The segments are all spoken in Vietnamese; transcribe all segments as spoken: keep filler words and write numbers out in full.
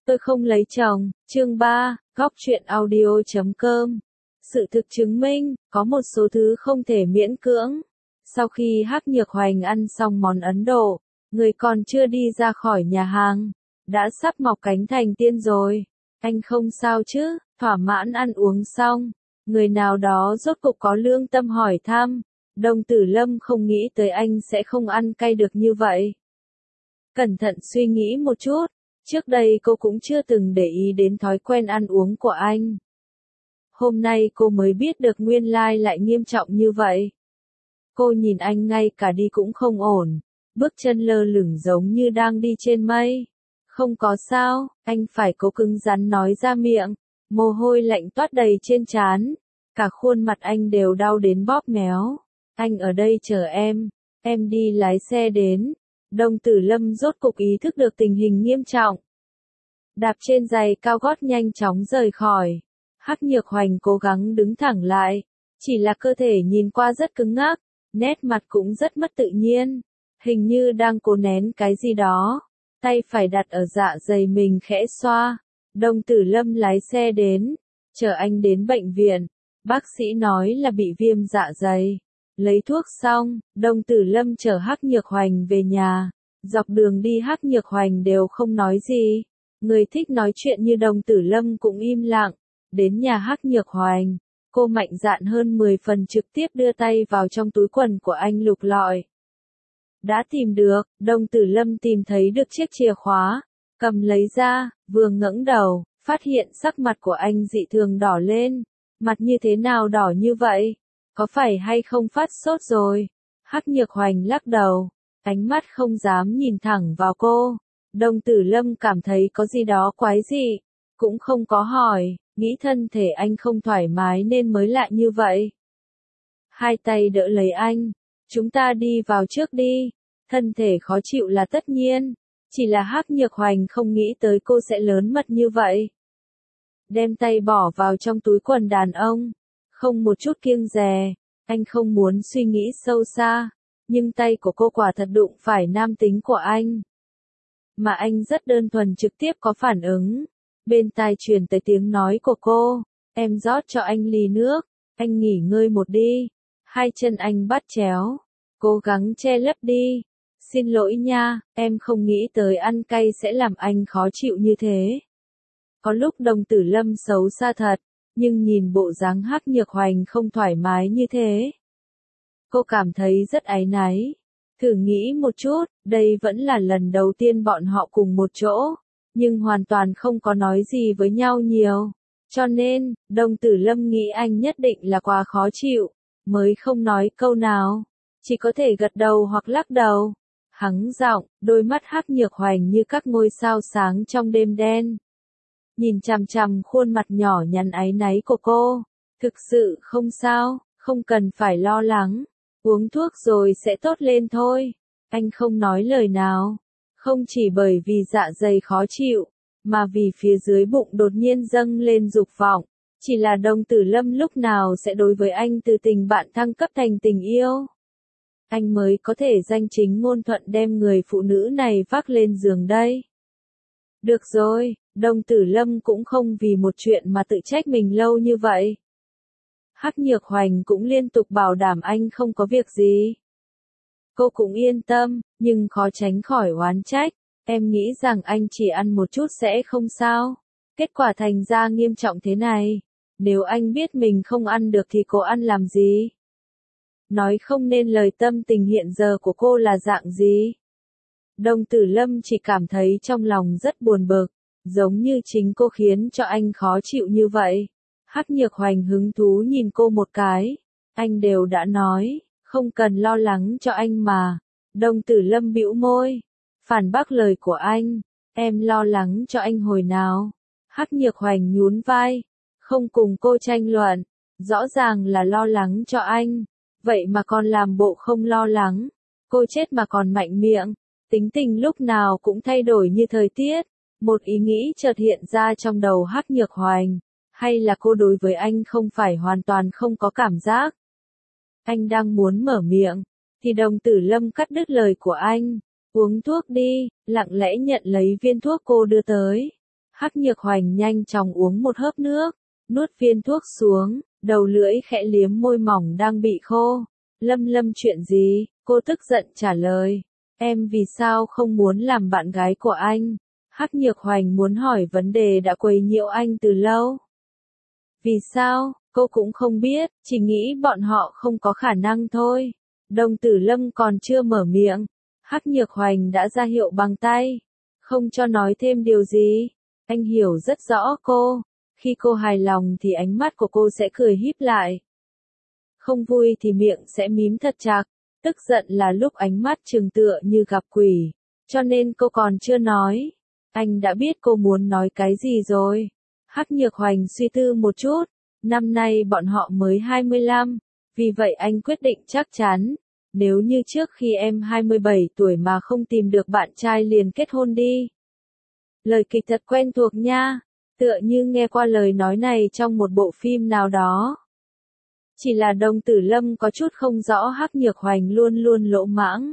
Tôi không lấy chồng, chương ba, góc truyện audio chấm com. Sự thực chứng minh, có một số thứ không thể miễn cưỡng. Sau khi Hắc Nhược Hoành ăn xong món Ấn Độ, người còn chưa đi ra khỏi nhà hàng, đã sắp mọc cánh thành tiên rồi. Anh không sao chứ? Thỏa mãn ăn uống xong, người nào đó rốt cục có lương tâm hỏi thăm. Đồng Tử Lâm không nghĩ tới anh sẽ không ăn cay được như vậy. Cẩn thận suy nghĩ một chút, trước đây cô cũng chưa từng để ý đến thói quen ăn uống của anh. Hôm nay cô mới biết được nguyên lai lại nghiêm trọng như vậy. Cô nhìn anh ngay cả đi cũng không ổn, bước chân lơ lửng giống như đang đi trên mây. Không có sao, anh phải cố cứng rắn nói ra miệng, mồ hôi lạnh toát đầy trên trán, cả khuôn mặt anh đều đau đến bóp méo. Anh ở đây chờ em, em đi lái xe đến. Đồng Tử Lâm rốt cục ý thức được tình hình nghiêm trọng. Đạp trên giày cao gót nhanh chóng rời khỏi. Hắc Nhược Hoành cố gắng đứng thẳng lại, chỉ là cơ thể nhìn qua rất cứng ngắc, nét mặt cũng rất mất tự nhiên, hình như đang cố nén cái gì đó. Tay phải đặt ở dạ dày mình khẽ xoa. Đồng Tử Lâm lái xe đến, chở anh đến bệnh viện. Bác sĩ nói là bị viêm dạ dày. Lấy thuốc xong, Đồng Tử Lâm chở Hắc Nhược Hoành về nhà. Dọc đường đi Hắc Nhược Hoành đều không nói gì. Người thích nói chuyện như Đồng Tử Lâm cũng im lặng. Đến nhà Hắc Nhược Hoành, cô mạnh dạn hơn mười phần trực tiếp đưa tay vào trong túi quần của anh lục lọi. Đã tìm được, Đồng Tử Lâm tìm thấy được chiếc chìa khóa, cầm lấy ra, vừa ngẩng đầu, phát hiện sắc mặt của anh dị thường đỏ lên. Mặt như thế nào đỏ như vậy? Có phải hay không phát sốt rồi? Hắc Nhược Hoành lắc đầu, ánh mắt không dám nhìn thẳng vào cô. Đồng Tử Lâm cảm thấy có gì đó quái dị, cũng không có hỏi, nghĩ thân thể anh không thoải mái nên mới lại như vậy. Hai tay đỡ lấy anh, chúng ta đi vào trước đi. Thân thể khó chịu là tất nhiên, chỉ là Hắc Nhược Hoành không nghĩ tới cô sẽ lớn mật như vậy. Đem tay bỏ vào trong túi quần đàn ông, không một chút kiêng dè, anh không muốn suy nghĩ sâu xa, nhưng tay của cô quả thật đụng phải nam tính của anh. Mà anh rất đơn thuần trực tiếp có phản ứng. Bên tai truyền tới tiếng nói của cô, em rót cho anh ly nước, anh nghỉ ngơi một đi. Hai chân anh bắt chéo, cố gắng che lấp đi. Xin lỗi nha, em không nghĩ tới ăn cay sẽ làm anh khó chịu như thế. Có lúc Đồng Tử Lâm xấu xa thật, nhưng nhìn bộ dáng Hắc Nhược Hoành không thoải mái như thế, cô cảm thấy rất áy náy. Thử nghĩ một chút, đây vẫn là lần đầu tiên bọn họ cùng một chỗ, nhưng hoàn toàn không có nói gì với nhau nhiều. Cho nên, Đồng Tử Lâm nghĩ anh nhất định là quá khó chịu, mới không nói câu nào, chỉ có thể gật đầu hoặc lắc đầu. Hắng giọng, đôi mắt Hắc Nhược Hoành như các ngôi sao sáng trong đêm đen. Nhìn chằm chằm khuôn mặt nhỏ nhắn áy náy của cô. Thực sự không sao, không cần phải lo lắng. Uống thuốc rồi sẽ tốt lên thôi. Anh không nói lời nào. Không chỉ bởi vì dạ dày khó chịu, mà vì phía dưới bụng đột nhiên dâng lên dục vọng. Chỉ là Đồng Tử Lâm lúc nào sẽ đối với anh từ tình bạn thăng cấp thành tình yêu. Anh mới có thể danh chính ngôn thuận đem người phụ nữ này vác lên giường đây. Được rồi, Đồng Tử Lâm cũng không vì một chuyện mà tự trách mình lâu như vậy. Hắc Nhược Hoành cũng liên tục bảo đảm anh không có việc gì. Cô cũng yên tâm, nhưng khó tránh khỏi oán trách. Em nghĩ rằng anh chỉ ăn một chút sẽ không sao. Kết quả thành ra nghiêm trọng thế này. Nếu anh biết mình không ăn được thì cô ăn làm gì? Nói không nên lời tâm tình hiện giờ của cô là dạng gì. Đồng Tử Lâm chỉ cảm thấy trong lòng rất buồn bực, giống như chính cô khiến cho anh khó chịu như vậy. Hắc Nhược Hoành hứng thú nhìn cô một cái. Anh đều đã nói, không cần lo lắng cho anh mà. Đồng Tử Lâm bĩu môi, phản bác lời của anh. Em lo lắng cho anh hồi nào? Hắc Nhược Hoành nhún vai, không cùng cô tranh luận. Rõ ràng là lo lắng cho anh, vậy mà còn làm bộ không lo lắng. Cô chết mà còn mạnh miệng, tính tình lúc nào cũng thay đổi như thời tiết. Một ý nghĩ chợt hiện ra trong đầu Hắc Nhược Hoành. Hay là cô đối với anh không phải hoàn toàn không có cảm giác? Anh đang muốn mở miệng, thì Đồng Tử Lâm cắt đứt lời của anh. Uống thuốc đi, lặng lẽ nhận lấy viên thuốc cô đưa tới. Hắc Nhược Hoành nhanh chóng uống một hớp nước, nuốt viên thuốc xuống, đầu lưỡi khẽ liếm môi mỏng đang bị khô. Lâm Lâm chuyện gì? Cô tức giận trả lời. Em vì sao không muốn làm bạn gái của anh? Hắc Nhược Hoành muốn hỏi vấn đề đã quấy nhiễu anh từ lâu. Vì sao? Cô cũng không biết, chỉ nghĩ bọn họ không có khả năng thôi. Đồng Tử Lâm còn chưa mở miệng, Hắc Nhược Hoành đã ra hiệu bằng tay, không cho nói thêm điều gì. Anh hiểu rất rõ cô, khi cô hài lòng thì ánh mắt của cô sẽ cười híp lại. Không vui thì miệng sẽ mím thật chặt, tức giận là lúc ánh mắt trừng tựa như gặp quỷ, cho nên cô còn chưa nói. Anh đã biết cô muốn nói cái gì rồi. Hắc Nhược Hoành suy tư một chút, năm nay bọn họ mới hai mươi lăm, vì vậy anh quyết định chắc chắn, nếu như trước khi em hai mươi bảy tuổi mà không tìm được bạn trai liền kết hôn đi. Lời kịch thật quen thuộc nha, tựa như nghe qua lời nói này trong một bộ phim nào đó. Chỉ là Đồng Tử Lâm có chút không rõ Hắc Nhược Hoành luôn luôn lỗ mãng.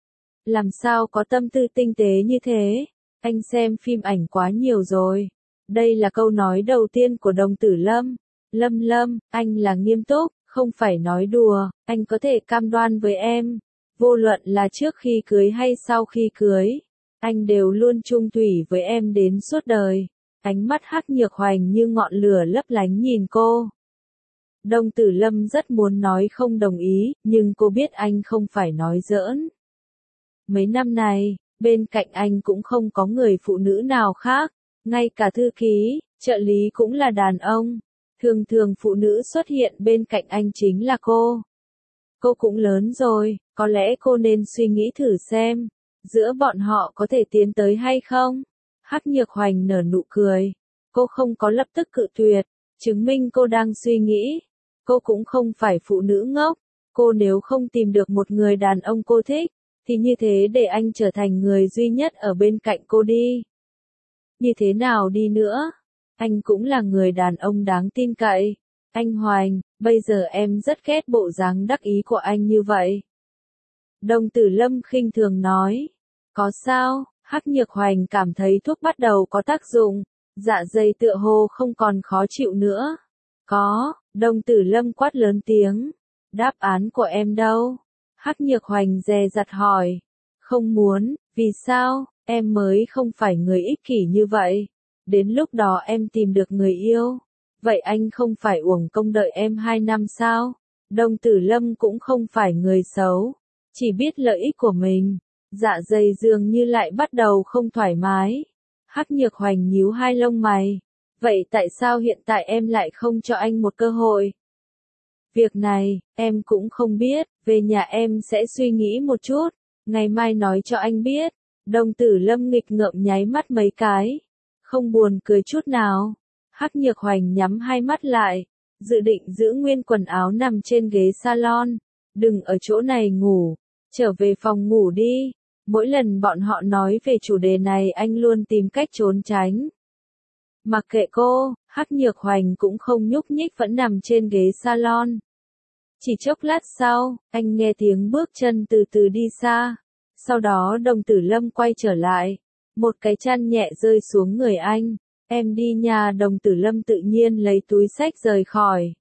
Làm sao có tâm tư tinh tế như thế? Anh xem phim ảnh quá nhiều rồi. Đây là câu nói đầu tiên của Đồng Tử Lâm. Lâm Lâm, anh là nghiêm túc, không phải nói đùa, anh có thể cam đoan với em. Vô luận là trước khi cưới hay sau khi cưới, anh đều luôn chung thủy với em đến suốt đời. Ánh mắt Hắc Nhược Hoành như ngọn lửa lấp lánh nhìn cô. Đồng Tử Lâm rất muốn nói không đồng ý, nhưng cô biết anh không phải nói giỡn. Mấy năm này, bên cạnh anh cũng không có người phụ nữ nào khác, ngay cả thư ký, trợ lý cũng là đàn ông. Thường thường phụ nữ xuất hiện bên cạnh anh chính là cô. Cô cũng lớn rồi, có lẽ cô nên suy nghĩ thử xem, giữa bọn họ có thể tiến tới hay không? Hắc Nhược Hoành nở nụ cười. Cô không có lập tức cự tuyệt, chứng minh cô đang suy nghĩ. Cô cũng không phải phụ nữ ngốc. Cô nếu không tìm được một người đàn ông cô thích, thì như thế để anh trở thành người duy nhất ở bên cạnh cô đi. Như thế nào đi nữa? Anh cũng là người đàn ông đáng tin cậy. Anh Hoành, bây giờ em rất ghét bộ dáng đắc ý của anh như vậy. Đồng Tử Lâm khinh thường nói. Có sao? Hắc Nhược Hoành cảm thấy thuốc bắt đầu có tác dụng. Dạ dày tựa hồ không còn khó chịu nữa. Có, Đồng Tử Lâm quát lớn tiếng. Đáp án của em đâu? Hắc Nhược Hoành dè dặt hỏi. Không muốn, vì sao? Em mới không phải người ích kỷ như vậy. Đến lúc đó em tìm được người yêu. Vậy anh không phải uổng công đợi em hai năm sao? Đồng Tử Lâm cũng không phải người xấu. Chỉ biết lợi ích của mình. Dạ dày dường như lại bắt đầu không thoải mái. Hắc Nhược Hoành nhíu hai lông mày. Vậy tại sao hiện tại em lại không cho anh một cơ hội? Việc này, em cũng không biết, về nhà em sẽ suy nghĩ một chút, ngày mai nói cho anh biết. Đồng Tử Lâm nghịch ngợm nháy mắt mấy cái, không buồn cười chút nào. Hắc Nhược Hoành nhắm hai mắt lại, dự định giữ nguyên quần áo nằm trên ghế salon. Đừng ở chỗ này ngủ, trở về phòng ngủ đi. Mỗi lần bọn họ nói về chủ đề này anh luôn tìm cách trốn tránh. Mặc kệ cô, Hắc Nhược Hoành cũng không nhúc nhích vẫn nằm trên ghế salon. Chỉ chốc lát sau, anh nghe tiếng bước chân từ từ đi xa. Sau đó Đồng Tử Lâm quay trở lại. Một cái chăn nhẹ rơi xuống người anh. Em đi nhà. Đồng Tử Lâm tự nhiên lấy túi xách rời khỏi.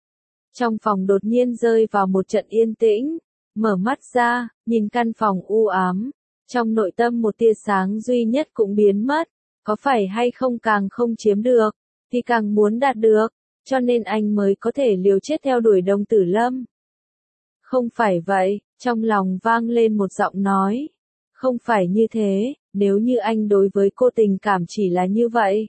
Trong phòng đột nhiên rơi vào một trận yên tĩnh. Mở mắt ra, nhìn căn phòng u ám. Trong nội tâm một tia sáng duy nhất cũng biến mất. Có phải hay không càng không chiếm được, thì càng muốn đạt được, cho nên anh mới có thể liều chết theo đuổi Đồng Tử Lâm. Không phải vậy, trong lòng vang lên một giọng nói. Không phải như thế, nếu như anh đối với cô tình cảm chỉ là như vậy.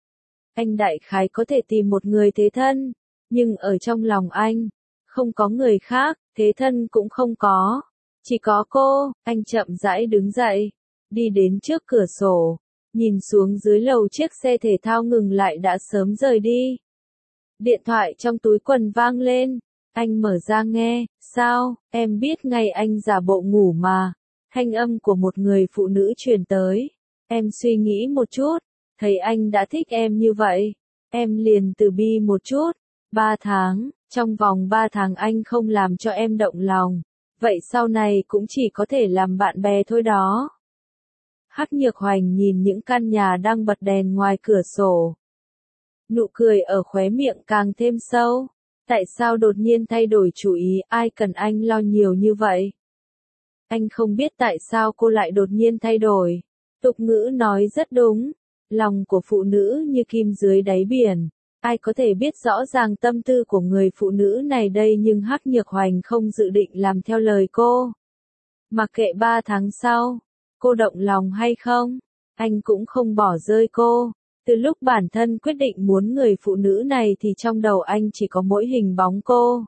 Anh đại khái có thể tìm một người thế thân, nhưng ở trong lòng anh, không có người khác, thế thân cũng không có. Chỉ có cô. Anh chậm rãi đứng dậy, đi đến trước cửa sổ. Nhìn xuống dưới lầu chiếc xe thể thao ngừng lại đã sớm rời đi. Điện thoại trong túi quần vang lên. Anh mở ra nghe. Sao, em biết ngay anh giả bộ ngủ mà. Thanh âm của một người phụ nữ truyền tới. Em suy nghĩ một chút. Thấy anh đã thích em như vậy. Em liền từ bi một chút. Ba tháng, trong vòng ba tháng anh không làm cho em động lòng. Vậy sau này cũng chỉ có thể làm bạn bè thôi đó. Hắc Nhược Hoành nhìn những căn nhà đang bật đèn ngoài cửa sổ. Nụ cười ở khóe miệng càng thêm sâu. Tại sao đột nhiên thay đổi chủ ý, ai cần anh lo nhiều như vậy? Anh không biết tại sao cô lại đột nhiên thay đổi. Tục ngữ nói rất đúng. Lòng của phụ nữ như kim dưới đáy biển. Ai có thể biết rõ ràng tâm tư của người phụ nữ này đây, nhưng Hắc Nhược Hoành không dự định làm theo lời cô. Mặc kệ ba tháng sau, cô động lòng hay không, anh cũng không bỏ rơi cô. Từ lúc bản thân quyết định muốn người phụ nữ này thì trong đầu anh chỉ có mỗi hình bóng cô.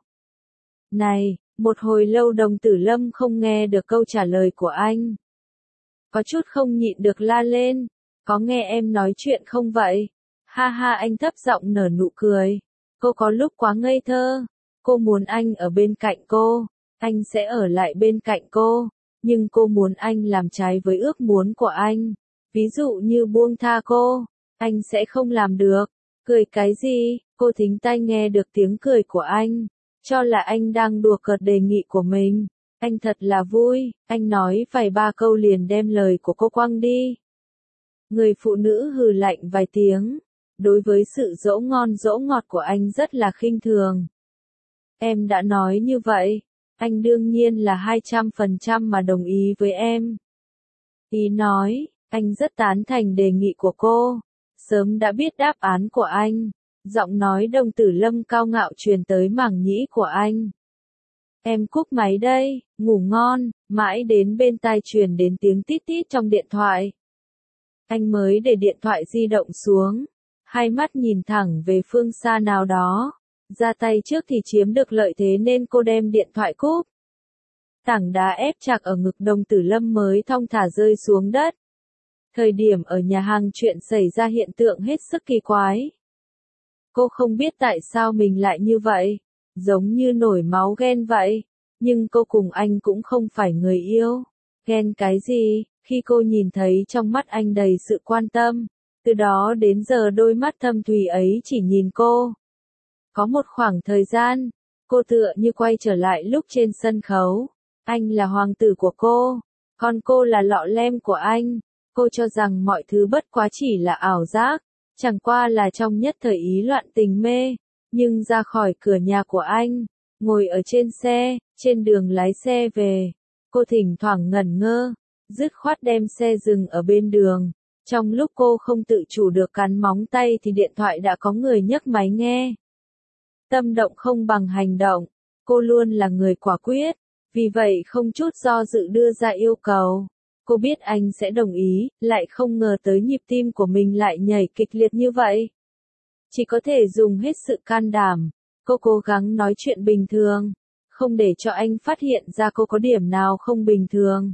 Này, một hồi lâu Đồng Tử Lâm không nghe được câu trả lời của anh. Có chút không nhịn được la lên, có nghe em nói chuyện không vậy? Ha ha, anh thấp giọng nở nụ cười. Cô có lúc quá ngây thơ. Cô muốn anh ở bên cạnh cô. Anh sẽ ở lại bên cạnh cô. Nhưng cô muốn anh làm trái với ước muốn của anh. Ví dụ như buông tha cô. Anh sẽ không làm được. Cười cái gì? Cô thính tai nghe được tiếng cười của anh. Cho là anh đang đùa cợt đề nghị của mình. Anh thật là vui. Anh nói vài ba câu liền đem lời của cô quăng đi. Người phụ nữ hừ lạnh vài tiếng. Đối với sự dỗ ngon dỗ ngọt của anh rất là khinh thường. Em đã nói như vậy, anh đương nhiên là hai trăm phần trăm mà đồng ý với em. Ý nói, anh rất tán thành đề nghị của cô. Sớm đã biết đáp án của anh. Giọng nói Đồng Tử Lâm cao ngạo truyền tới màng nhĩ của anh. Em cúp máy đây, ngủ ngon, mãi đến bên tai truyền đến tiếng tít tít trong điện thoại. Anh mới để điện thoại di động xuống. Hai mắt nhìn thẳng về phương xa nào đó. Ra tay trước thì chiếm được lợi thế nên cô đem điện thoại cúp. Tảng đá ép chặt ở ngực Đồng Tử Lâm mới thong thả rơi xuống đất. Thời điểm ở nhà hàng chuyện xảy ra hiện tượng hết sức kỳ quái. Cô không biết tại sao mình lại như vậy. Giống như nổi máu ghen vậy. Nhưng cô cùng anh cũng không phải người yêu. Ghen cái gì, khi cô nhìn thấy trong mắt anh đầy sự quan tâm. Từ đó đến giờ đôi mắt thâm thúy ấy chỉ nhìn cô. Có một khoảng thời gian, cô tựa như quay trở lại lúc trên sân khấu. Anh là hoàng tử của cô, còn cô là lọ lem của anh. Cô cho rằng mọi thứ bất quá chỉ là ảo giác, chẳng qua là trong nhất thời ý loạn tình mê. Nhưng ra khỏi cửa nhà của anh, ngồi ở trên xe, trên đường lái xe về, cô thỉnh thoảng ngẩn ngơ, dứt khoát đem xe dừng ở bên đường. Trong lúc cô không tự chủ được cắn móng tay thì điện thoại đã có người nhấc máy nghe. Tâm động không bằng hành động, cô luôn là người quả quyết, vì vậy không chút do dự đưa ra yêu cầu. Cô biết anh sẽ đồng ý, lại không ngờ tới nhịp tim của mình lại nhảy kịch liệt như vậy. Chỉ có thể dùng hết sự can đảm, cô cố gắng nói chuyện bình thường, không để cho anh phát hiện ra cô có điểm nào không bình thường.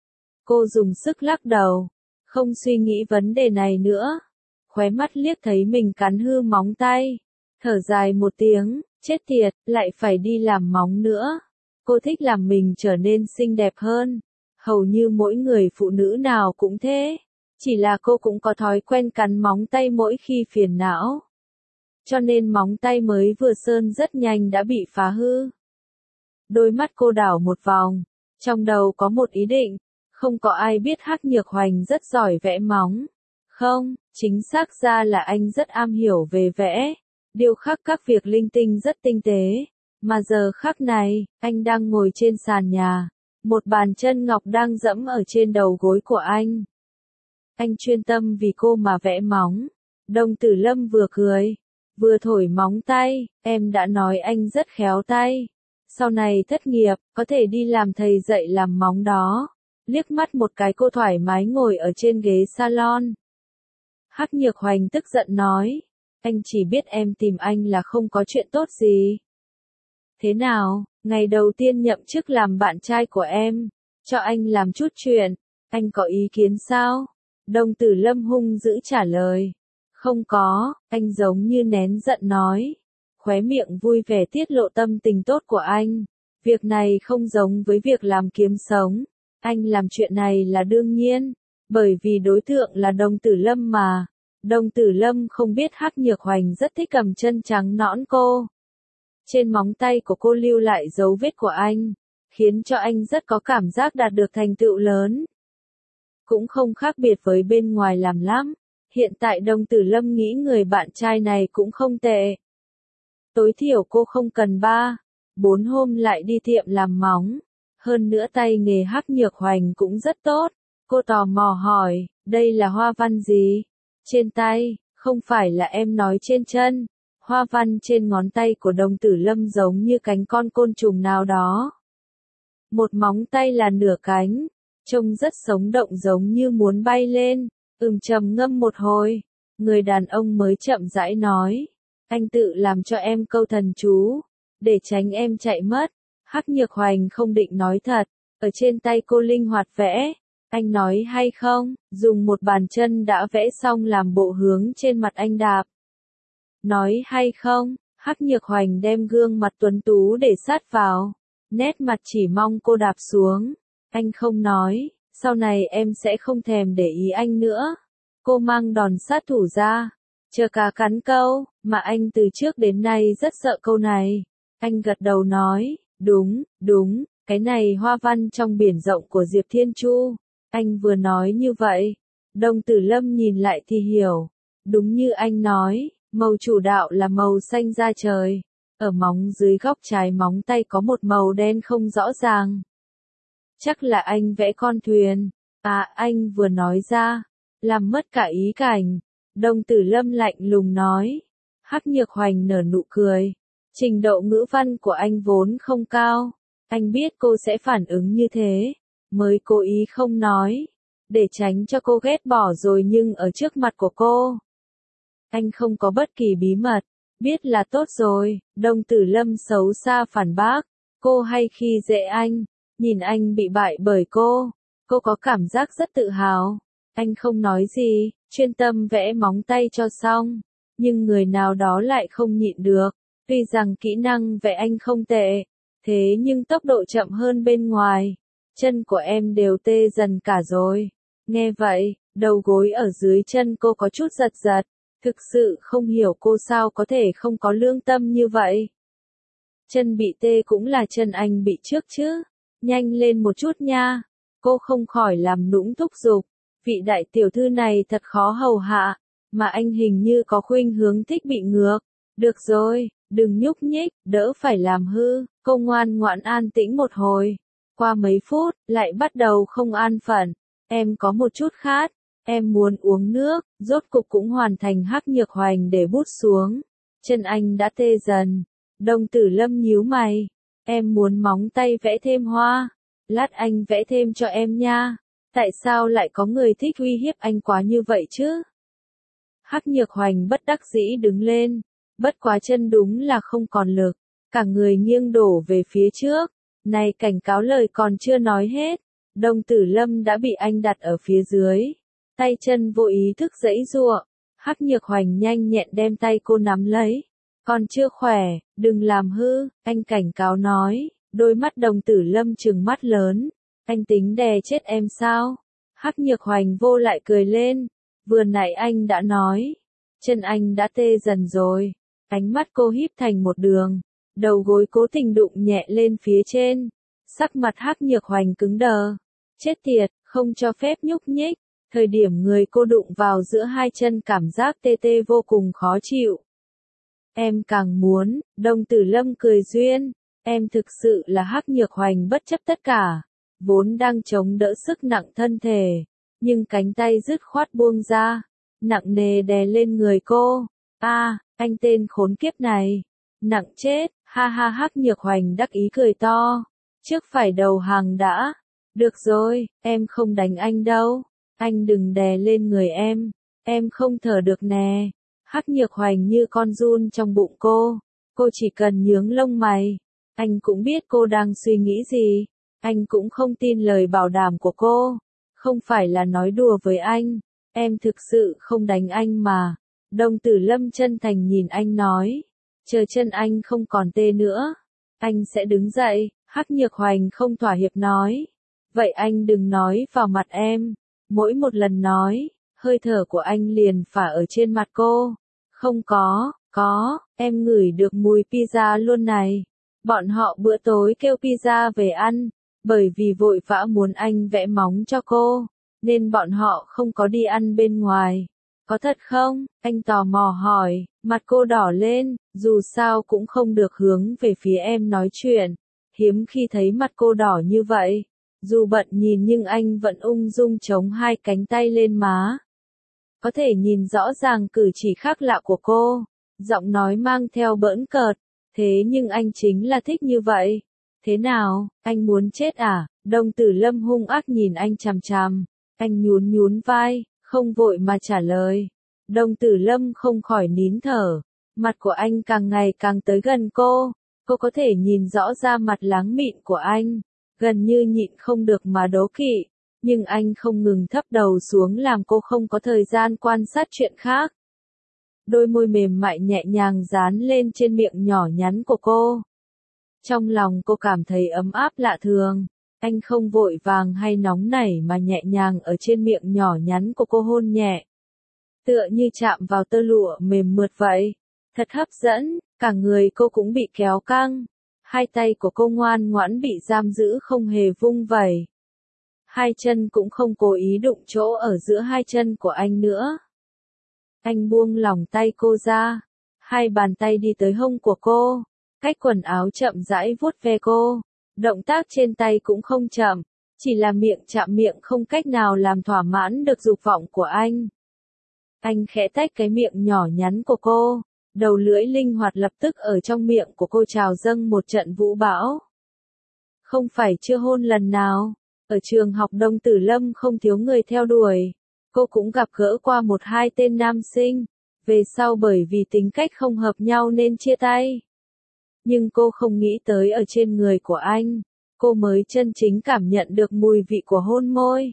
Cô dùng sức lắc đầu. Không suy nghĩ vấn đề này nữa. Khóe mắt liếc thấy mình cắn hư móng tay. Thở dài một tiếng, chết tiệt, lại phải đi làm móng nữa. Cô thích làm mình trở nên xinh đẹp hơn. Hầu như mỗi người phụ nữ nào cũng thế. Chỉ là cô cũng có thói quen cắn móng tay mỗi khi phiền não. Cho nên móng tay mới vừa sơn rất nhanh đã bị phá hư. Đôi mắt cô đảo một vòng. Trong đầu có một ý định. Không có ai biết Hắc Nhược Hoành rất giỏi vẽ móng. Không, chính xác ra là anh rất am hiểu về vẽ. Điêu khắc các việc linh tinh rất tinh tế. Mà giờ khắc này, anh đang ngồi trên sàn nhà. Một bàn chân ngọc đang dẫm ở trên đầu gối của anh. Anh chuyên tâm vì cô mà vẽ móng. Đồng Tử Lâm vừa cười, vừa thổi móng tay. Em đã nói anh rất khéo tay. Sau này thất nghiệp, có thể đi làm thầy dạy làm móng đó. Liếc mắt một cái cô thoải mái ngồi ở trên ghế salon. Hắc Nhược Hoành tức giận nói. Anh chỉ biết em tìm anh là không có chuyện tốt gì. Thế nào, ngày đầu tiên nhậm chức làm bạn trai của em, cho anh làm chút chuyện, anh có ý kiến sao? Đồng Tử Lâm hung dữ trả lời. Không có, anh giống như nén giận nói. Khóe miệng vui vẻ tiết lộ tâm tình tốt của anh. Việc này không giống với việc làm kiếm sống. Anh làm chuyện này là đương nhiên, bởi vì đối tượng là Đồng Tử Lâm mà. Đồng Tử Lâm không biết Hắc Nhược Hoành rất thích cầm chân trắng nõn cô. Trên móng tay của cô lưu lại dấu vết của anh, khiến cho anh rất có cảm giác đạt được thành tựu lớn. cũng không khác biệt với bên ngoài làm lắm. Hiện tại Đông Tử Lâm nghĩ người bạn trai này cũng không tệ. Tối thiểu cô không cần ba, bốn hôm lại đi tiệm làm móng. Hơn nữa tay nghề Hắc Nhược Hoành cũng rất tốt. Cô tò mò hỏi, đây là hoa văn gì? Trên tay, không phải là em nói trên chân. Hoa văn trên ngón tay của Đông Tử Lâm giống như cánh con côn trùng nào đó. Một móng tay là nửa cánh, trông rất sống động giống như muốn bay lên. Ừm trầm ngâm một hồi, người đàn ông mới chậm rãi nói, anh tự làm cho em câu thần chú, để tránh em chạy mất. Hắc Nhược Hoành không định nói thật, ở trên tay cô linh hoạt vẽ, anh nói hay không, dùng một bàn chân đã vẽ xong làm bộ hướng trên mặt anh đạp. Nói hay không, Hắc Nhược Hoành đem gương mặt tuấn tú để sát vào, nét mặt chỉ mong cô đạp xuống. Anh không nói, sau này em sẽ không thèm để ý anh nữa. Cô mang đòn sát thủ ra, chờ cá cắn câu, mà anh từ trước đến nay rất sợ câu này. Anh gật đầu nói, đúng, đúng, cái này hoa văn trong biển rộng của Diệp Thiên Chu. Anh vừa nói như vậy, Đông Tử Lâm nhìn lại thì hiểu. Đúng như anh nói, màu chủ đạo là màu xanh da trời. Ở móng dưới góc trái móng tay có một màu đen không rõ ràng. Chắc là anh vẽ con thuyền. À, anh vừa nói ra, làm mất cả ý cảnh. Đông Tử Lâm lạnh lùng nói. Hắc Nhược Hoành nở nụ cười. Trình độ ngữ văn của anh vốn không cao. Anh biết cô sẽ phản ứng như thế, mới cố ý không nói, để tránh cho cô ghét bỏ rồi nhưng ở trước mặt của cô. Anh không có bất kỳ bí mật, biết là tốt rồi. Đông Tử Lâm xấu xa phản bác. Cô hay khi dễ anh, nhìn anh bị bại bởi cô, cô có cảm giác rất tự hào. Anh không nói gì, chuyên tâm vẽ móng tay cho xong, nhưng người nào đó lại không nhịn được. Tuy rằng kỹ năng vẽ anh không tệ, thế nhưng tốc độ chậm hơn bên ngoài. Chân của em đều tê dần cả rồi. Nghe vậy, đầu gối ở dưới chân cô có chút giật giật. Thực sự không hiểu cô sao có thể không có lương tâm như vậy. Chân bị tê cũng là chân anh bị trước chứ. Nhanh lên một chút nha. Cô không khỏi làm nũng thúc giục. Vị đại tiểu thư này thật khó hầu hạ, mà anh hình như có khuynh hướng thích bị ngược. Được rồi, đừng nhúc nhích, đỡ phải làm hư. Cô ngoan ngoãn an tĩnh một hồi. Qua mấy phút, lại bắt đầu không an phận. Em có một chút khát, em muốn uống nước. Rốt cục cũng hoàn thành. Hắc Nhược Hoành để bút xuống. Chân anh đã tê dần. Đông Tử Lâm nhíu mày. Em muốn móng tay vẽ thêm hoa. Lát anh vẽ thêm cho em nha. Tại sao lại có người thích uy hiếp anh quá như vậy chứ? Hắc Nhược Hoành bất đắc dĩ đứng lên. Bất quá chân đúng là không còn lực. Cả người nghiêng đổ về phía trước. Này, cảnh cáo lời còn chưa nói hết. Đông Tử Lâm đã bị anh đặt ở phía dưới. Tay chân vô ý thức giãy giụa. Hắc Nhược Hoành nhanh nhẹn đem tay cô nắm lấy. Còn chưa khỏe, đừng làm hư, anh cảnh cáo nói. Đôi mắt Đông Tử Lâm trừng mắt lớn. Anh tính đè chết em sao? Hắc Nhược Hoành vô lại cười lên. Vừa nãy anh đã nói. Chân anh đã tê dần rồi. Ánh mắt cô híp thành một đường. Đầu gối cố tình đụng nhẹ lên phía trên. Sắc mặt Hắc Nhược Hoành cứng đờ. Chết tiệt, không cho phép nhúc nhích. Thời điểm người cô đụng vào giữa hai chân cảm giác tê tê vô cùng khó chịu. Em càng muốn, Đông Tử Lâm cười duyên. Em thực sự là Hắc Nhược Hoành bất chấp tất cả. Vốn đang chống đỡ sức nặng thân thể. Nhưng cánh tay dứt khoát buông ra. Nặng nề đè lên người cô. A, anh tên khốn kiếp này. Nặng chết, ha ha. Hắc Nhược Hoành đắc ý cười to. Trước phải đầu hàng đã. Được rồi, em không đánh anh đâu. Anh đừng đè lên người em. Em không thở được nè. Hắc Nhược Hoành như con giun trong bụng cô. Cô chỉ cần nhướng lông mày. Anh cũng biết cô đang suy nghĩ gì. Anh cũng không tin lời bảo đảm của cô. Không phải là nói đùa với anh. Em thực sự không đánh anh mà. Đông Tử Lâm chân thành nhìn anh nói. Chờ chân anh không còn tê nữa. Anh sẽ đứng dậy. Hắc Nhược Hoành không thỏa hiệp nói. Vậy anh đừng nói vào mặt em. Mỗi một lần nói, hơi thở của anh liền phả ở trên mặt cô. Không có, có, em ngửi được mùi pizza luôn này. Bọn họ bữa tối kêu pizza về ăn, bởi vì vội vã muốn anh vẽ móng cho cô. nên bọn họ không có đi ăn bên ngoài. Có thật không? Anh tò mò hỏi, mặt cô đỏ lên, dù sao cũng không được hướng về phía em nói chuyện. Hiếm khi thấy mặt cô đỏ như vậy. Dù bận nhìn nhưng anh vẫn ung dung chống hai cánh tay lên má. Có thể nhìn rõ ràng cử chỉ khác lạ của cô. Giọng nói mang theo bỡn cợt. Thế nhưng anh chính là thích như vậy. Thế nào, anh muốn chết à? Đồng Tử Lâm hung ác nhìn anh chằm chằm. Anh nhún nhún vai, không vội mà trả lời. Đồng Tử Lâm không khỏi nín thở. Mặt của anh càng ngày càng tới gần cô. Cô có thể nhìn rõ ra mặt láng mịn của anh. Gần như nhịn không được mà đố kỵ. Nhưng anh không ngừng thấp đầu xuống làm cô không có thời gian quan sát chuyện khác. Đôi môi mềm mại nhẹ nhàng dán lên trên miệng nhỏ nhắn của cô. Trong lòng cô cảm thấy ấm áp lạ thường. Anh không vội vàng hay nóng nảy mà nhẹ nhàng ở trên miệng nhỏ nhắn của cô hôn nhẹ. Tựa như chạm vào tơ lụa mềm mượt vậy. Thật hấp dẫn, cả người cô cũng bị kéo căng. Hai tay của cô ngoan ngoãn bị giam giữ không hề vung vẩy. Hai chân cũng không cố ý đụng chỗ ở giữa hai chân của anh nữa. Anh buông lỏng tay cô ra. Hai bàn tay đi tới hông của cô. Cách quần áo chậm rãi vuốt ve cô. Động tác trên tay cũng không chậm. Chỉ là miệng chạm miệng không cách nào làm thỏa mãn được dục vọng của anh. Anh khẽ tách cái miệng nhỏ nhắn của cô. Đầu lưỡi linh hoạt lập tức ở trong miệng của cô trào dâng một trận vũ bão. Không phải chưa hôn lần nào. Ở trường học Đồng Tử Lâm không thiếu người theo đuổi. Cô cũng gặp gỡ qua một hai tên nam sinh. Về sau bởi vì tính cách không hợp nhau nên chia tay. Nhưng cô không nghĩ tới ở trên người của anh. Cô mới chân chính cảm nhận được mùi vị của hôn môi.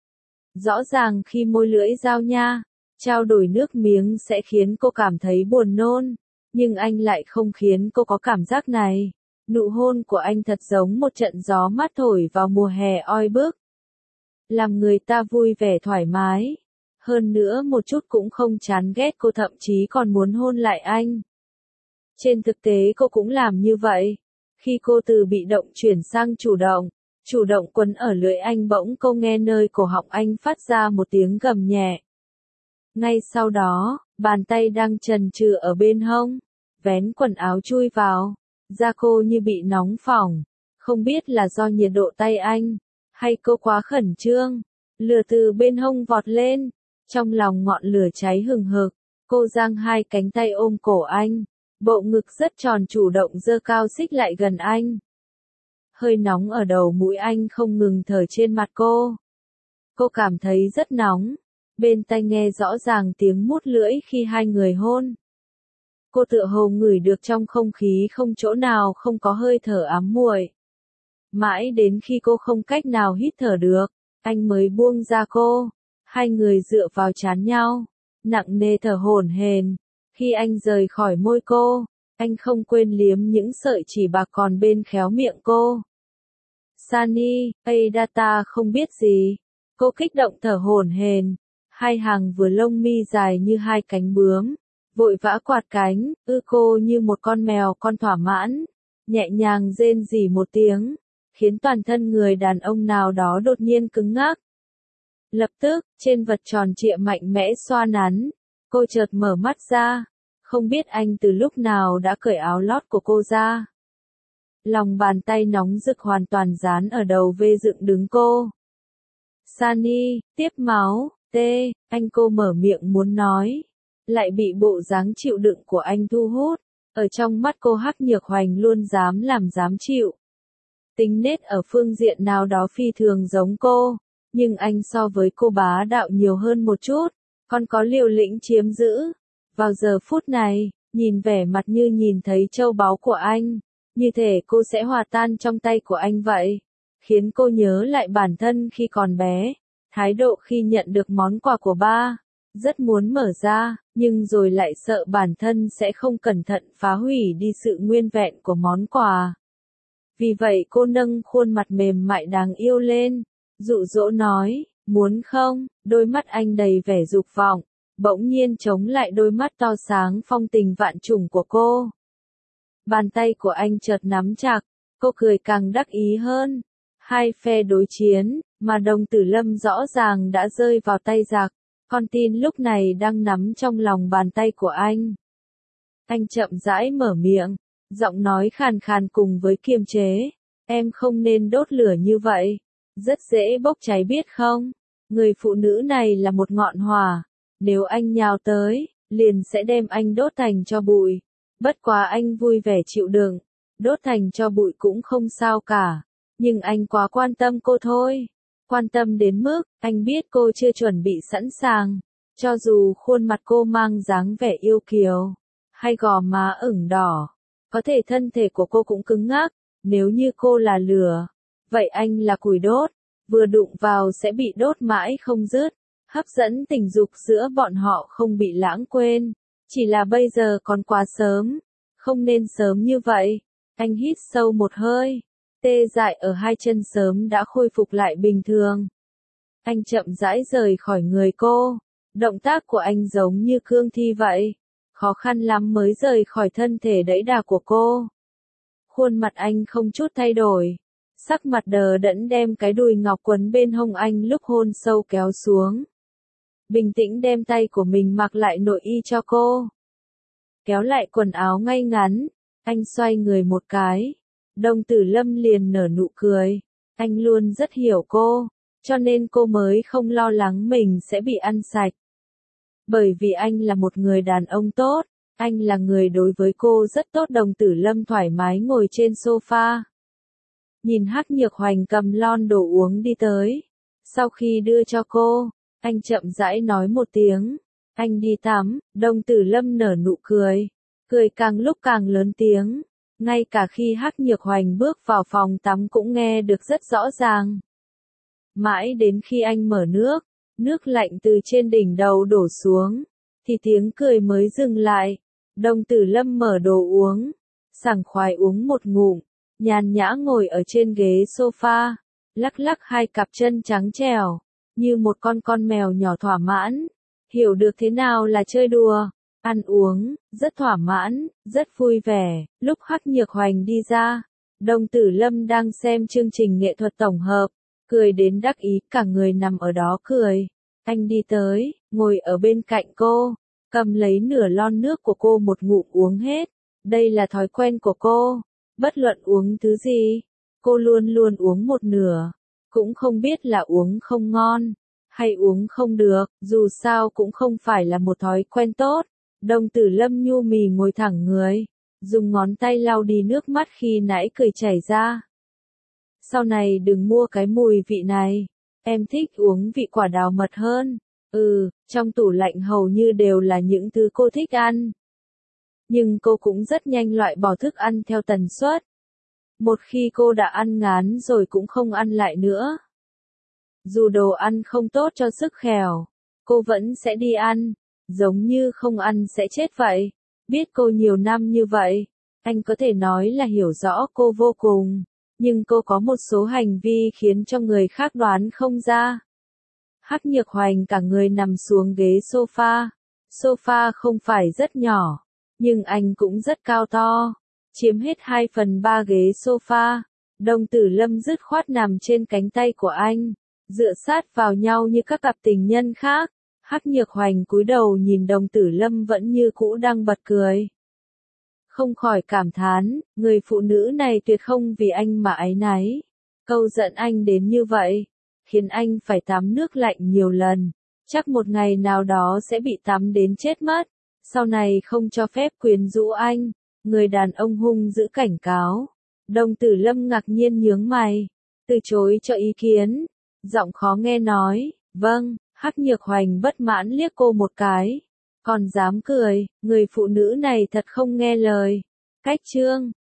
Rõ ràng khi môi lưỡi giao nha, trao đổi nước miếng sẽ khiến cô cảm thấy buồn nôn. Nhưng anh lại không khiến cô có cảm giác này. Nụ hôn của anh thật giống một trận gió mát thổi vào mùa hè oi bức. Làm người ta vui vẻ thoải mái. Hơn nữa một chút cũng không chán ghét, cô thậm chí còn muốn hôn lại anh. Trên thực tế cô cũng làm như vậy. Khi cô từ bị động chuyển sang chủ động, chủ động quấn ở lưỡi anh bỗng cô nghe nơi cổ họng anh phát ra một tiếng gầm nhẹ. Ngay sau đó, bàn tay đang chần chừ ở bên hông, vén quần áo chui vào, da cô như bị nóng phỏng, không biết là do nhiệt độ tay anh, hay cô quá khẩn trương, lửa từ bên hông vọt lên, trong lòng ngọn lửa cháy hừng hực, cô giang hai cánh tay ôm cổ anh, bộ ngực rất tròn chủ động giơ cao xích lại gần anh. Hơi nóng ở đầu mũi anh không ngừng thở trên mặt cô. Cô cảm thấy rất nóng. Bên tai nghe rõ ràng tiếng mút lưỡi khi hai người hôn. Cô tựa hồ ngửi được trong không khí không chỗ nào không có hơi thở ám muội. Mãi đến khi cô không cách nào hít thở được, anh mới buông ra cô. Hai người dựa vào trán nhau, nặng nề thở hổn hển. Khi anh rời khỏi môi cô, anh không quên liếm những sợi chỉ bạc còn bên khéo miệng cô. Sunny, Adata không biết gì. Cô kích động thở hổn hển. Hai hàng vừa lông mi dài như hai cánh bướm, vội vã quạt cánh, ư cô như một con mèo con thỏa mãn, nhẹ nhàng rên rỉ một tiếng, khiến toàn thân người đàn ông nào đó đột nhiên cứng ngắc. Lập tức, trên vật tròn trịa mạnh mẽ xoa nắn, cô chợt mở mắt ra, không biết anh từ lúc nào đã cởi áo lót của cô ra. Lòng bàn tay nóng rực hoàn toàn dán ở đầu vê dựng đứng cô. Sunny, tiếp máu. Tê, anh cô mở miệng muốn nói, lại bị bộ dáng chịu đựng của anh thu hút, ở trong mắt cô Hắc Nhược Hoành luôn dám làm dám chịu. Tính nết ở phương diện nào đó phi thường giống cô, nhưng anh so với cô bá đạo nhiều hơn một chút, còn có liều lĩnh chiếm giữ. Vào giờ phút này, nhìn vẻ mặt như nhìn thấy châu báu của anh, như thể cô sẽ hòa tan trong tay của anh vậy, khiến cô nhớ lại bản thân khi còn bé. Thái độ khi nhận được món quà của ba, rất muốn mở ra, nhưng rồi lại sợ bản thân sẽ không cẩn thận phá hủy đi sự nguyên vẹn của món quà. Vì vậy cô nâng khuôn mặt mềm mại đáng yêu lên, dụ dỗ nói, muốn không, đôi mắt anh đầy vẻ dục vọng, bỗng nhiên chống lại đôi mắt to sáng phong tình vạn trùng của cô. Bàn tay của anh chợt nắm chặt, cô cười càng đắc ý hơn. Hai phe đối chiến, Mà Đồng Tử Lâm rõ ràng đã rơi vào tay giặc, con tin lúc này đang nắm trong lòng bàn tay của anh. Anh chậm rãi mở miệng, giọng nói khàn khàn cùng với kiềm chế. Em không nên đốt lửa như vậy. Rất dễ bốc cháy biết không? Người phụ nữ này là một ngọn hỏa. Nếu anh nhào tới, liền sẽ đem anh đốt thành tro bụi. Bất quá anh vui vẻ chịu đựng. Đốt thành tro bụi cũng không sao cả. Nhưng anh quá quan tâm cô thôi. Quan tâm đến mức, anh biết cô chưa chuẩn bị sẵn sàng. Cho dù khuôn mặt cô mang dáng vẻ yêu kiều, hay gò má ửng đỏ, có thể thân thể của cô cũng cứng ngắc. Nếu như cô là lửa, vậy anh là củi đốt, vừa đụng vào sẽ bị đốt mãi không dứt. Hấp dẫn tình dục giữa bọn họ không bị lãng quên, chỉ là bây giờ còn quá sớm, không nên sớm như vậy. Anh hít sâu một hơi, tê dại ở hai chân sớm đã khôi phục lại bình thường. Anh chậm rãi rời khỏi người cô, động tác của anh giống như cương thi vậy, khó khăn lắm mới rời khỏi thân thể đẫy đà của cô. Khuôn mặt anh không chút thay đổi, sắc mặt đờ đẫn đem cái đùi ngọc quấn bên hông anh lúc hôn sâu kéo xuống. Bình tĩnh đem tay của mình mặc lại nội y cho cô. Kéo lại quần áo ngay ngắn, anh xoay người một cái. Đồng Tử Lâm liền nở nụ cười. Anh luôn rất hiểu cô, cho nên cô mới không lo lắng mình sẽ bị ăn sạch. Bởi vì anh là một người đàn ông tốt, anh là người đối với cô rất tốt. Đồng Tử Lâm thoải mái ngồi trên sofa. Nhìn Hắc Nhược Hoành cầm lon đồ uống đi tới. Sau khi đưa cho cô, anh chậm rãi nói một tiếng. Anh đi tắm. Đồng Tử Lâm nở nụ cười. Cười càng lúc càng lớn tiếng. Ngay cả khi Hắc Nhược Hoành bước vào phòng tắm cũng nghe được rất rõ ràng. Mãi đến khi anh mở nước, nước lạnh từ trên đỉnh đầu đổ xuống, thì tiếng cười mới dừng lại. Đồng Tử Lâm mở đồ uống, sảng khoái uống một ngụm, nhàn nhã ngồi ở trên ghế sofa, lắc lắc hai cặp chân trắng trẻo, như một con con mèo nhỏ thỏa mãn, hiểu được thế nào là chơi đùa, ăn uống, rất thỏa mãn, rất vui vẻ. Lúc Hắc Nhược Hoành đi ra, Đồng Tử Lâm đang xem chương trình nghệ thuật tổng hợp, cười đến đắc ý, cả người nằm ở đó cười. Anh đi tới, ngồi ở bên cạnh cô, cầm lấy nửa lon nước của cô một ngụm uống hết. Đây là thói quen của cô, bất luận uống thứ gì, cô luôn luôn uống một nửa, cũng không biết là uống không ngon, hay uống không được, dù sao cũng không phải là một thói quen tốt. Đồng Tử Lâm nhu mì ngồi thẳng người, dùng ngón tay lau đi nước mắt khi nãy cười chảy ra. Sau này đừng mua cái mùi vị này, em thích uống vị quả đào mật hơn. Ừ, trong tủ lạnh hầu như đều là những thứ cô thích ăn. Nhưng cô cũng rất nhanh loại bỏ thức ăn theo tần suất. Một khi cô đã ăn ngán rồi cũng không ăn lại nữa. Dù đồ ăn không tốt cho sức khỏe, cô vẫn sẽ đi ăn, giống như không ăn sẽ chết vậy. Biết cô nhiều năm như vậy, anh có thể nói là hiểu rõ cô vô cùng, nhưng cô có một số hành vi khiến cho người khác đoán không ra. Hắc Nhược Hoành cả người nằm xuống ghế sofa. Sofa không phải rất nhỏ, nhưng anh cũng rất cao to, chiếm hết hai phần ba ghế sofa. Đồng Tử Lâm dứt khoát nằm trên cánh tay của anh, dựa sát vào nhau như các cặp tình nhân khác. Hắc Nhược Hoành cúi đầu nhìn Đồng Tử Lâm vẫn như cũ đang bật cười. Không khỏi cảm thán, người phụ nữ này tuyệt không vì anh mà áy náy. Câu giận anh đến như vậy, khiến anh phải tắm nước lạnh nhiều lần. Chắc một ngày nào đó sẽ bị tắm đến chết mất. Sau này không cho phép quyến rũ anh. Người đàn ông hung dữ cảnh cáo. Đồng Tử Lâm ngạc nhiên nhướng mày, từ chối cho ý kiến. Giọng khó nghe nói, vâng. Hắc Nhược Hoành bất mãn liếc cô một cái. Còn dám cười, người phụ nữ này thật không nghe lời. Cách chương